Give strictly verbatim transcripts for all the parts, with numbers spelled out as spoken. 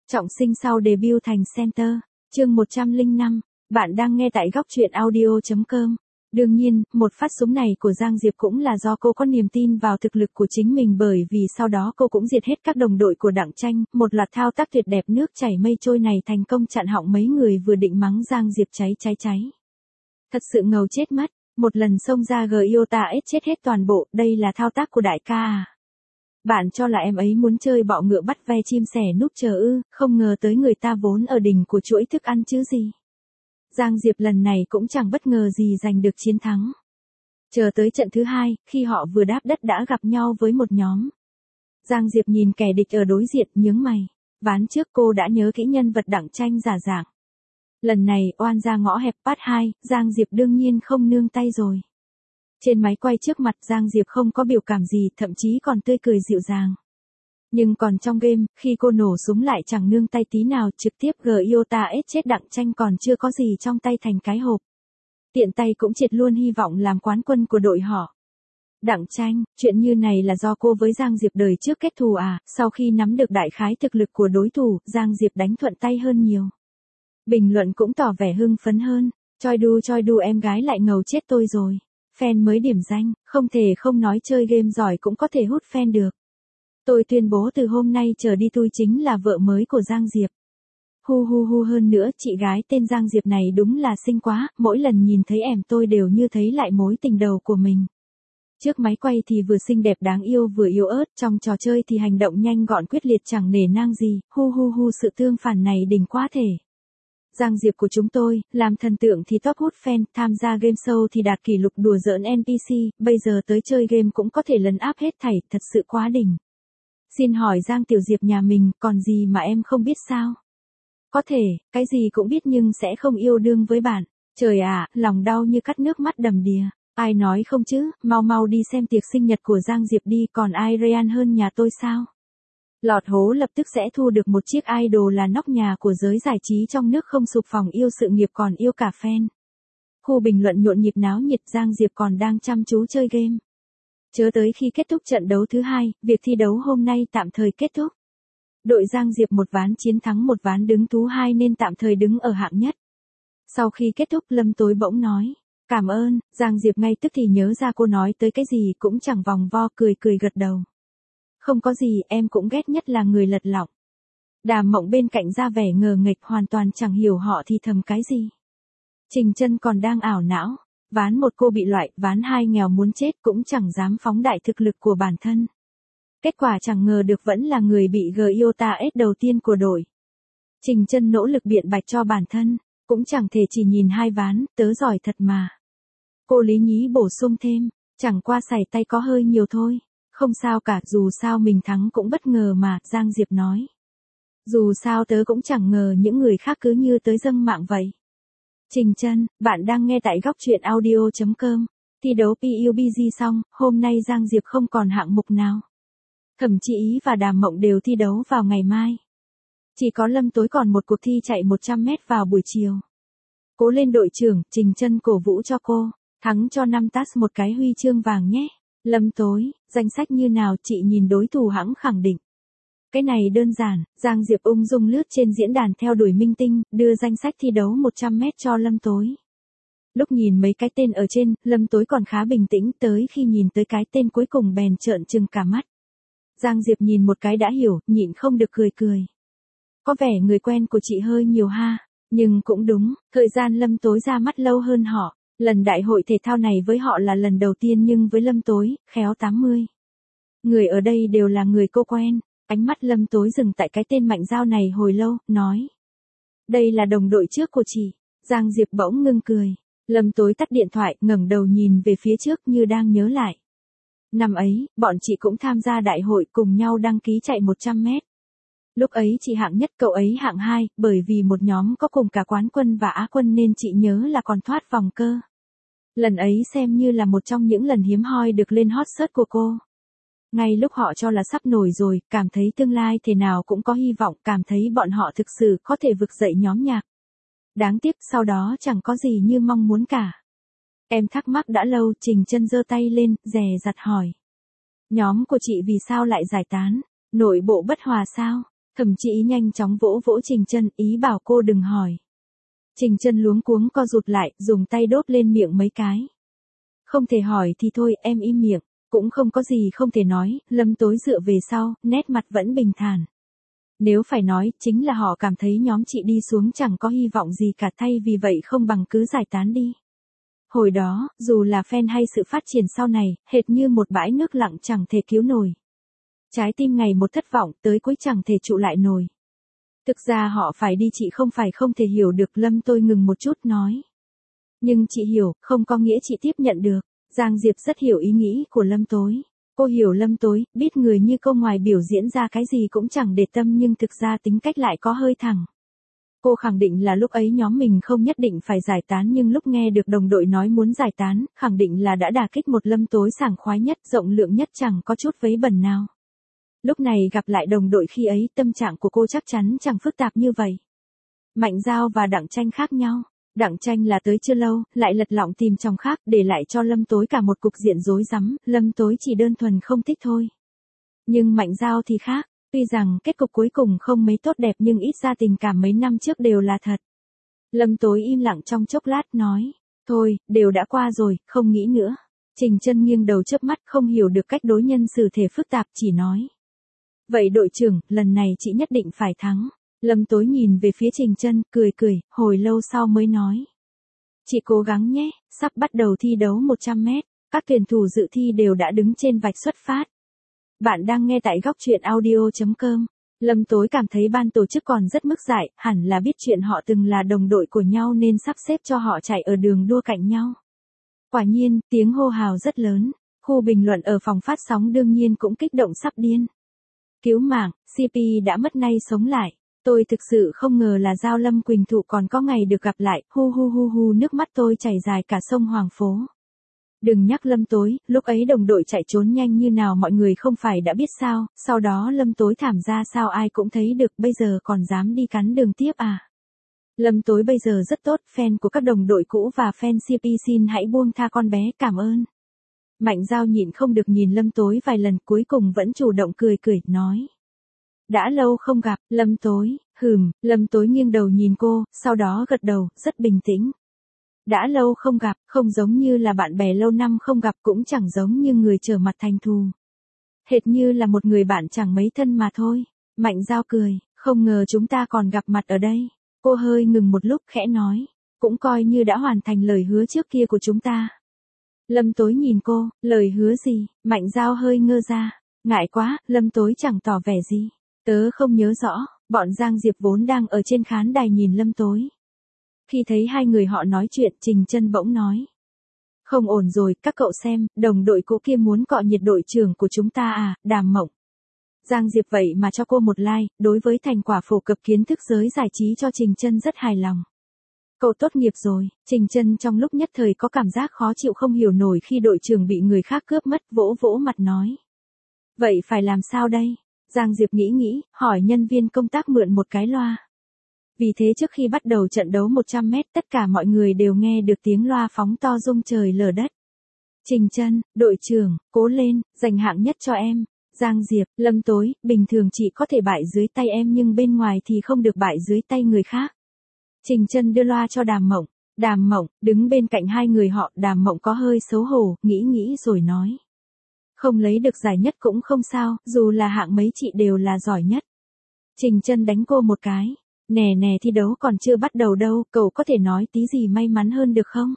Trọng sinh sau debut thành center, chương một trăm lẻ năm, bạn đang nghe tại góc truyện audio chấm com. Đương nhiên, một phát súng này của Giang Diệp cũng là do cô có niềm tin vào thực lực của chính mình, bởi vì sau đó cô cũng diệt hết các đồng đội của Đặng Tranh, một loạt thao tác tuyệt đẹp nước chảy mây trôi này thành công chặn họng mấy người vừa định mắng Giang Diệp cháy cháy cháy. Thật sự ngầu chết mất, một lần xông ra Giota ét chết hết toàn bộ, đây là thao tác của đại ca à. Bạn cho là em ấy muốn chơi bọ ngựa bắt ve chim sẻ núp chờ ư, không ngờ tới người ta vốn ở đỉnh của chuỗi thức ăn chứ gì. Giang Diệp lần này cũng chẳng bất ngờ gì giành được chiến thắng. Chờ tới trận thứ hai, khi họ vừa đáp đất đã gặp nhau với một nhóm. Giang Diệp nhìn kẻ địch ở đối diện nhướng mày. Ván trước cô đã nhớ kỹ nhân vật Đặng Tranh giả dạng. Lần này oan ra ngõ hẹp part hai, Giang Diệp đương nhiên không nương tay rồi. Trên máy quay trước mặt Giang Diệp không có biểu cảm gì, thậm chí còn tươi cười dịu dàng. Nhưng còn trong game, khi cô nổ súng lại chẳng nương tay tí nào, trực tiếp Giota ét chết Đặng Tranh còn chưa có gì trong tay thành cái hộp. Tiện tay cũng triệt luôn hy vọng làm quán quân của đội họ. Đặng Tranh, chuyện như này là do cô với Giang Diệp đời trước kết thù à? Sau khi nắm được đại khái thực lực của đối thủ, Giang Diệp đánh thuận tay hơn nhiều. Bình luận cũng tỏ vẻ hưng phấn hơn. Choi đu choi đu em gái lại ngầu chết tôi rồi. Fan mới điểm danh, không thể không nói chơi game giỏi cũng có thể hút fan được. Tôi tuyên bố từ hôm nay trở đi tôi chính là vợ mới của Giang Diệp. Hu hu hu, hơn nữa chị gái tên Giang Diệp này đúng là xinh quá, mỗi lần nhìn thấy em tôi đều như thấy lại mối tình đầu của mình. Trước máy quay thì vừa xinh đẹp đáng yêu vừa yếu ớt, trong trò chơi thì hành động nhanh gọn quyết liệt chẳng nể nang gì, hu hu hu, sự tương phản này đỉnh quá thể. Giang Diệp của chúng tôi, làm thần tượng thì top hút fan, tham gia game show thì đạt kỷ lục đùa giỡn en pê xê, bây giờ tới chơi game cũng có thể lấn áp hết thảy, thật sự quá đỉnh. Xin hỏi Giang Tiểu Diệp nhà mình, còn gì mà em không biết sao? Có thể, cái gì cũng biết nhưng sẽ không yêu đương với bạn. Trời ạ, lòng đau như cắt nước mắt đầm đìa. Ai nói không chứ, mau mau đi xem tiệc sinh nhật của Giang Diệp đi, còn ai real hơn nhà tôi sao? Lọt hố lập tức sẽ thu được một chiếc idol là nóc nhà của giới giải trí trong nước, không sụp phòng yêu sự nghiệp còn yêu cả fan. Khu bình luận nhộn nhịp náo nhiệt, Giang Diệp còn đang chăm chú chơi game. Chớ tới khi kết thúc trận đấu thứ hai, việc thi đấu hôm nay tạm thời kết thúc. Đội Giang Diệp một ván chiến thắng một ván đứng thứ hai nên tạm thời đứng ở hạng nhất. Sau khi kết thúc Lâm Tối bỗng nói, cảm ơn, Giang Diệp ngay tức thì nhớ ra cô nói tới cái gì cũng chẳng vòng vo, cười cười gật đầu. Không có gì, em cũng ghét nhất là người lật lọng. Đàm Mộng bên cạnh ra vẻ ngờ nghệch, hoàn toàn chẳng hiểu họ thì thầm cái gì. Trình Chân còn đang ảo não. Ván một cô bị loại, ván hai nghèo muốn chết cũng chẳng dám phóng đại thực lực của bản thân. Kết quả chẳng ngờ được vẫn là người bị Giota ét đầu tiên của đội. Trình Chân nỗ lực biện bạch cho bản thân, cũng chẳng thể chỉ nhìn hai ván, tớ giỏi thật mà. Cô Lý Nhí bổ sung thêm, chẳng qua sải tay có hơi nhiều thôi. Không sao cả, dù sao mình thắng cũng bất ngờ mà, Giang Diệp nói. Dù sao tớ cũng chẳng ngờ những người khác cứ như tới dâng mạng vậy. Trình Chân, bạn đang nghe tại góc truyện audio chấm com. Thi đấu pê u bê giê xong, hôm nay Giang Diệp không còn hạng mục nào. Thẩm Chi Ý và Đàm Mộng đều thi đấu vào ngày mai. Chỉ có Lâm Tối còn một cuộc thi chạy một trăm mét vào buổi chiều. Cố lên đội trưởng, Trình Chân cổ vũ cho cô. Thắng cho năm task một cái huy chương vàng nhé. Lâm Tối, danh sách như nào chị nhìn đối thủ hãng khẳng định. Cái này đơn giản, Giang Diệp ung dung lướt trên diễn đàn theo đuổi minh tinh, đưa danh sách thi đấu một trăm mét cho Lâm Tối. Lúc nhìn mấy cái tên ở trên, Lâm Tối còn khá bình tĩnh, tới khi nhìn tới cái tên cuối cùng bèn trợn trừng cả mắt. Giang Diệp nhìn một cái đã hiểu, nhịn không được cười cười. Có vẻ người quen của chị hơi nhiều ha, nhưng cũng đúng, thời gian Lâm Tối ra mắt lâu hơn họ. Lần đại hội thể thao này với họ là lần đầu tiên nhưng với Lâm Tối, khéo tám mươi. Người ở đây đều là người cô quen. Ánh mắt Lâm Tối dừng tại cái tên Mạnh Giao này hồi lâu, nói. Đây là đồng đội trước của chị. Giang Diệp bỗng ngưng cười. Lâm Tối tắt điện thoại, ngẩng đầu nhìn về phía trước như đang nhớ lại. Năm ấy, bọn chị cũng tham gia đại hội cùng nhau đăng ký chạy một trăm mét. Lúc ấy chị hạng nhất, cậu ấy hạng hai, bởi vì một nhóm có cùng cả quán quân và á quân nên chị nhớ là còn thoát vòng cơ. Lần ấy xem như là một trong những lần hiếm hoi được lên hot search của cô. Ngay lúc họ cho là sắp nổi rồi, cảm thấy tương lai thế nào cũng có hy vọng, cảm thấy bọn họ thực sự có thể vực dậy nhóm nhạc. Đáng tiếc sau đó chẳng có gì như mong muốn cả. Em thắc mắc đã lâu, Trình Chân giơ tay lên, dè dặt hỏi. Nhóm của chị vì sao lại giải tán? Nội bộ bất hòa sao? Thẩm Chi Ý nhanh chóng vỗ vỗ Trình Chân, ý bảo cô đừng hỏi. Trình Chân luống cuống co rụt lại, dùng tay đốt lên miệng mấy cái. Không thể hỏi thì thôi, em im miệng, cũng không có gì không thể nói. Lâm Tối dựa về sau, nét mặt vẫn bình thản. Nếu phải nói, chính là họ cảm thấy nhóm chị đi xuống chẳng có hy vọng gì cả, thay vì vậy không bằng cứ giải tán đi. Hồi đó, dù là fan hay sự phát triển sau này, hệt như một bãi nước lặng chẳng thể cứu nổi. Trái tim ngày một thất vọng, tới cuối chẳng thể trụ lại nổi. Thực ra họ phải đi, chị không phải không thể hiểu được. Lâm Tôi ngừng một chút nói. Nhưng chị hiểu, không có nghĩa chị tiếp nhận được. Giang Diệp rất hiểu ý nghĩ của Lâm Tối. Cô hiểu Lâm Tối, biết người như cô ngoài biểu diễn ra cái gì cũng chẳng để tâm nhưng thực ra tính cách lại có hơi thẳng. Cô khẳng định là lúc ấy nhóm mình không nhất định phải giải tán, nhưng lúc nghe được đồng đội nói muốn giải tán, khẳng định là đã đả kích một Lâm Tối sảng khoái nhất, rộng lượng nhất, chẳng có chút vấy bẩn nào. Lúc này gặp lại đồng đội khi ấy, tâm trạng của cô chắc chắn chẳng phức tạp như vậy. Mạnh Giao và Đặng Tranh khác nhau. Đặng Tranh là tới chưa lâu, lại lật lọng tìm chồng khác, để lại cho Lâm Tối cả một cục diện rối rắm. Lâm Tối chỉ đơn thuần không thích thôi. Nhưng Mạnh Giao thì khác, tuy rằng kết cục cuối cùng không mấy tốt đẹp nhưng ít ra tình cảm mấy năm trước đều là thật. Lâm Tối im lặng trong chốc lát nói, thôi, đều đã qua rồi, không nghĩ nữa. Trình Chân nghiêng đầu chớp mắt, không hiểu được cách đối nhân xử thế phức tạp, chỉ nói. Vậy đội trưởng, lần này chị nhất định phải thắng. Lâm Tối nhìn về phía Trình Chân, cười cười, hồi lâu sau mới nói. Chị cố gắng nhé, sắp bắt đầu thi đấu một trăm mét, các tuyển thủ dự thi đều đã đứng trên vạch xuất phát. Bạn đang nghe tại góc truyện audio chấm com. Lâm Tối cảm thấy ban tổ chức còn rất mức dại, hẳn là biết chuyện họ từng là đồng đội của nhau nên sắp xếp cho họ chạy ở đường đua cạnh nhau. Quả nhiên, tiếng hô hào rất lớn, khu bình luận ở phòng phát sóng đương nhiên cũng kích động sắp điên. Cứu mạng, xê pê đã mất nay sống lại. Tôi thực sự không ngờ là Giao Lâm Quỳnh Thụ còn có ngày được gặp lại, hu hu hu hu, nước mắt tôi chảy dài cả sông Hoàng Phố. Đừng nhắc Lâm Tối, lúc ấy đồng đội chạy trốn nhanh như nào mọi người không phải đã biết sao, sau đó Lâm Tối thảm ra sao ai cũng thấy được, bây giờ còn dám đi cắn đường tiếp à. Lâm Tối bây giờ rất tốt, fan của các đồng đội cũ và fan xê pê xin hãy buông tha con bé, cảm ơn. Mạnh Giao nhịn không được nhìn Lâm Tối vài lần, cuối cùng vẫn chủ động cười cười, nói. Đã lâu không gặp, Lâm Tối, hừm, Lâm Tối nghiêng đầu nhìn cô, sau đó gật đầu, rất bình tĩnh. Đã lâu không gặp, không giống như là bạn bè lâu năm không gặp, cũng chẳng giống như người trở mặt thành thù. Hệt như là một người bạn chẳng mấy thân mà thôi. Mạnh Giao cười, không ngờ chúng ta còn gặp mặt ở đây. Cô hơi ngừng một lúc khẽ nói, cũng coi như đã hoàn thành lời hứa trước kia của chúng ta. Lâm Tối nhìn cô, lời hứa gì? Mạnh Giao hơi ngơ ra, ngại quá, Lâm Tối chẳng tỏ vẻ gì. Tớ không nhớ rõ, bọn Giang Diệp vốn đang ở trên khán đài nhìn Lâm Tối. Khi thấy hai người họ nói chuyện, Trình Chân bỗng nói. Không ổn rồi, các cậu xem, đồng đội cũ kia muốn cọ nhiệt đội trưởng của chúng ta à, Đàm Mộng. Giang Diệp vậy mà cho cô một like, đối với thành quả phổ cập kiến thức giới giải trí cho Trình Chân rất hài lòng. Cậu tốt nghiệp rồi, Trình Chân trong lúc nhất thời có cảm giác khó chịu không hiểu nổi khi đội trưởng bị người khác cướp mất, vỗ vỗ mặt nói. Vậy phải làm sao đây? Giang Diệp nghĩ nghĩ, hỏi nhân viên công tác mượn một cái loa. Vì thế trước khi bắt đầu trận đấu một trăm mét, tất cả mọi người đều nghe được tiếng loa phóng to rung trời lở đất. Trình Chân, đội trưởng, cố lên, giành hạng nhất cho em. Giang Diệp, Lâm Tối, bình thường chị có thể bại dưới tay em nhưng bên ngoài thì không được bại dưới tay người khác. Trình Chân đưa loa cho Đàm Mộng. Đàm Mộng, đứng bên cạnh hai người họ, Đàm Mộng có hơi xấu hổ, nghĩ nghĩ rồi nói. Không lấy được giải nhất cũng không sao, dù là hạng mấy chị đều là giỏi nhất. Trình Chân đánh cô một cái. Nè nè, thi đấu còn chưa bắt đầu đâu, cậu có thể nói tí gì may mắn hơn được không?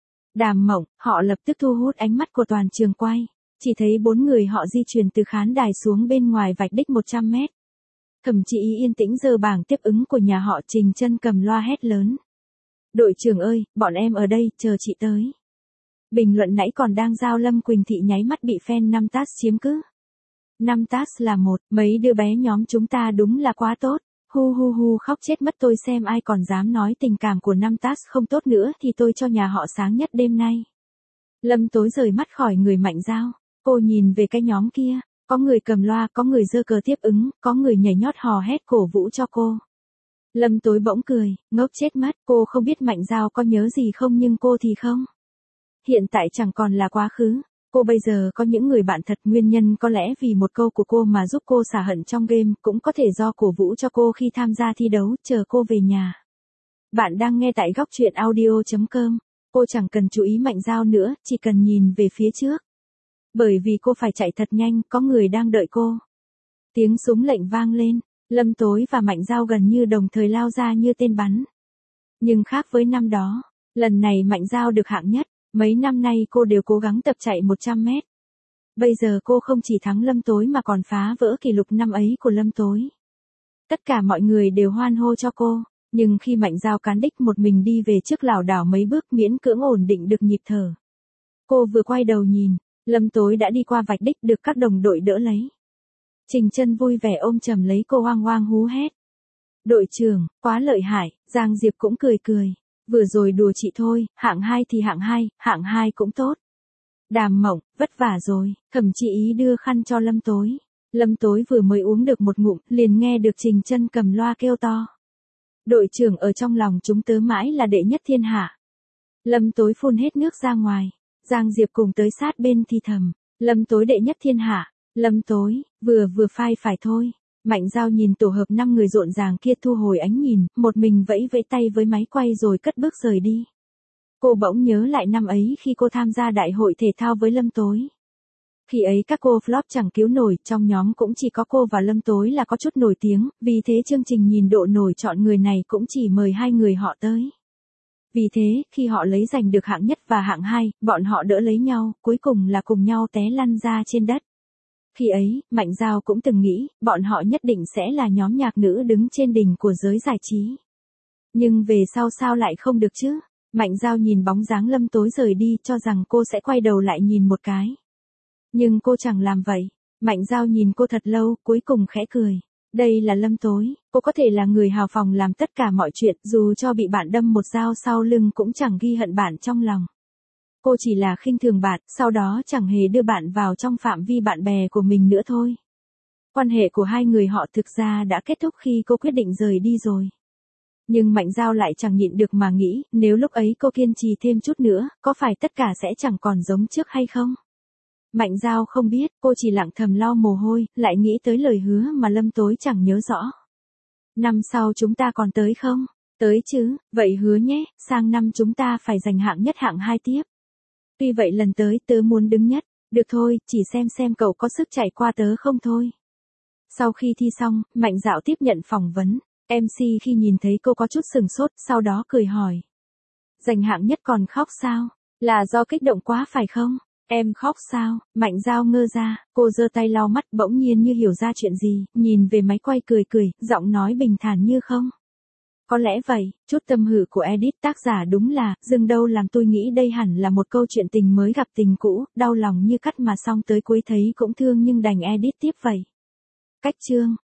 Đàm Mộng, họ lập tức thu hút ánh mắt của toàn trường quay. Chỉ thấy bốn người họ di chuyển từ khán đài xuống bên ngoài vạch đích một trăm mét. Thẩm Chi Ý yên tĩnh giơ bảng tiếp ứng của nhà họ. Trình Chân cầm loa hét lớn. Đội trưởng ơi, bọn em ở đây, chờ chị tới. Bình luận nãy còn đang Giao Lâm Quỳnh Thị nháy mắt bị fan năm tát chiếm cứ. năm tát là một, mấy đứa bé nhóm chúng ta đúng là quá tốt. Hu hu hu, khóc chết mất, tôi xem ai còn dám nói tình cảm của năm tát không tốt nữa thì tôi cho nhà họ sáng nhất đêm nay. Lâm Tối rời mắt khỏi người Mạnh Giao. Cô nhìn về cái nhóm kia, có người cầm loa, có người giơ cờ tiếp ứng, có người nhảy nhót hò hét cổ vũ cho cô. Lâm Tối bỗng cười, ngốc chết mất, cô không biết Mạnh Giao có nhớ gì không nhưng cô thì không. Hiện tại chẳng còn là quá khứ, Cô bây giờ có những người bạn thật, nguyên nhân có lẽ vì một câu của cô mà giúp cô xả hận trong game, cũng có thể do cổ vũ cho cô khi tham gia thi đấu, chờ cô về nhà. Bạn đang nghe tại góc truyện audio chấm com. Cô chẳng cần chú ý Mạnh Dao nữa, chỉ cần nhìn về phía trước. Bởi vì cô phải chạy thật nhanh, có người đang đợi cô. Tiếng súng lệnh vang lên, Lâm Tối và Mạnh Dao gần như đồng thời lao ra như tên bắn. Nhưng khác với năm đó, lần này Mạnh Dao được hạng nhất, mấy năm nay cô đều cố gắng tập chạy một trăm mét. Bây giờ cô không chỉ thắng Lâm Tối mà còn phá vỡ kỷ lục năm ấy của Lâm Tối. Tất cả mọi người đều hoan hô cho cô, nhưng khi Mạnh Dao cán đích một mình đi về trước lảo đảo mấy bước miễn cưỡng ổn định được nhịp thở. Cô vừa quay đầu nhìn, Lâm Tối đã đi qua vạch đích được các đồng đội đỡ lấy. Trình Chân vui vẻ ôm chầm lấy cô hoang hoang hú hét. Đội trưởng, quá lợi hại, Giang Diệp cũng cười cười. Vừa rồi đùa chị thôi, hạng hai thì hạng hai, hạng hai cũng tốt. Đàm Mộng, vất vả rồi, Thẩm Chị Ý đưa khăn cho Lâm Tối. Lâm Tối vừa mới uống được một ngụm, liền nghe được Trình Chân cầm loa kêu to. Đội trưởng ở trong lòng chúng tớ mãi là đệ nhất thiên hạ. Lâm Tối phun hết nước ra ngoài. Giang Diệp cùng tới sát bên thì thầm. Lâm Tối đệ nhất thiên hạ. Lâm Tối, vừa vừa phai phải thôi. Mạnh Dao nhìn tổ hợp năm người rộn ràng kia thu hồi ánh nhìn, một mình vẫy vẫy tay với máy quay rồi cất bước rời đi. Cô bỗng nhớ lại năm ấy khi cô tham gia đại hội thể thao với Lâm Tối. Khi ấy các cô flop chẳng cứu nổi, trong nhóm cũng chỉ có cô và Lâm Tối là có chút nổi tiếng, vì thế chương trình nhìn độ nổi chọn người này cũng chỉ mời hai người họ tới. Vì thế, khi họ lấy giành được hạng nhất và hạng hai, bọn họ đỡ lấy nhau, cuối cùng là cùng nhau té lăn ra trên đất. Khi ấy, Mạnh Dao cũng từng nghĩ, bọn họ nhất định sẽ là nhóm nhạc nữ đứng trên đỉnh của giới giải trí. Nhưng về sau sao lại không được chứ? Mạnh Dao nhìn bóng dáng Lâm Tối rời đi cho rằng cô sẽ quay đầu lại nhìn một cái. Nhưng cô chẳng làm vậy. Mạnh Dao nhìn cô thật lâu, cuối cùng khẽ cười. Đây là Lâm Tối, cô có thể là người hào phóng làm tất cả mọi chuyện, dù cho bị bạn đâm một dao sau lưng cũng chẳng ghi hận bạn trong lòng. Cô chỉ là khinh thường bạn, sau đó chẳng hề đưa bạn vào trong phạm vi bạn bè của mình nữa thôi. Quan hệ của hai người họ thực ra đã kết thúc khi cô quyết định rời đi rồi. Nhưng Mạnh Dao lại chẳng nhịn được mà nghĩ, nếu lúc ấy cô kiên trì thêm chút nữa, có phải tất cả sẽ chẳng còn giống trước hay không? Mạnh Dao không biết, cô chỉ lặng thầm lau mồ hôi, lại nghĩ tới lời hứa mà Lâm Tối chẳng nhớ rõ. Năm sau chúng ta còn tới không? Tới chứ, vậy hứa nhé, sang năm chúng ta phải giành hạng nhất hạng hai tiếp. Tuy vậy lần tới tớ muốn đứng nhất, được thôi, chỉ xem xem cậu có sức chạy qua tớ không thôi. Sau khi thi xong, Mạnh Dạo tiếp nhận phỏng vấn, em xê khi nhìn thấy cô có chút sừng sốt, sau đó cười hỏi. Giành hạng nhất còn khóc sao? Là do kích động quá phải không? Em khóc sao? Mạnh Dao ngơ ra, cô giơ tay lau mắt bỗng nhiên như hiểu ra chuyện gì, nhìn về máy quay cười cười, giọng nói bình thản như không. Có lẽ vậy, chút tâm hự của edit tác giả đúng là, dừng đâu làm tôi nghĩ đây hẳn là một câu chuyện tình mới gặp tình cũ, đau lòng như cắt mà xong tới cuối thấy cũng thương nhưng đành edit tiếp vậy. Cách chương.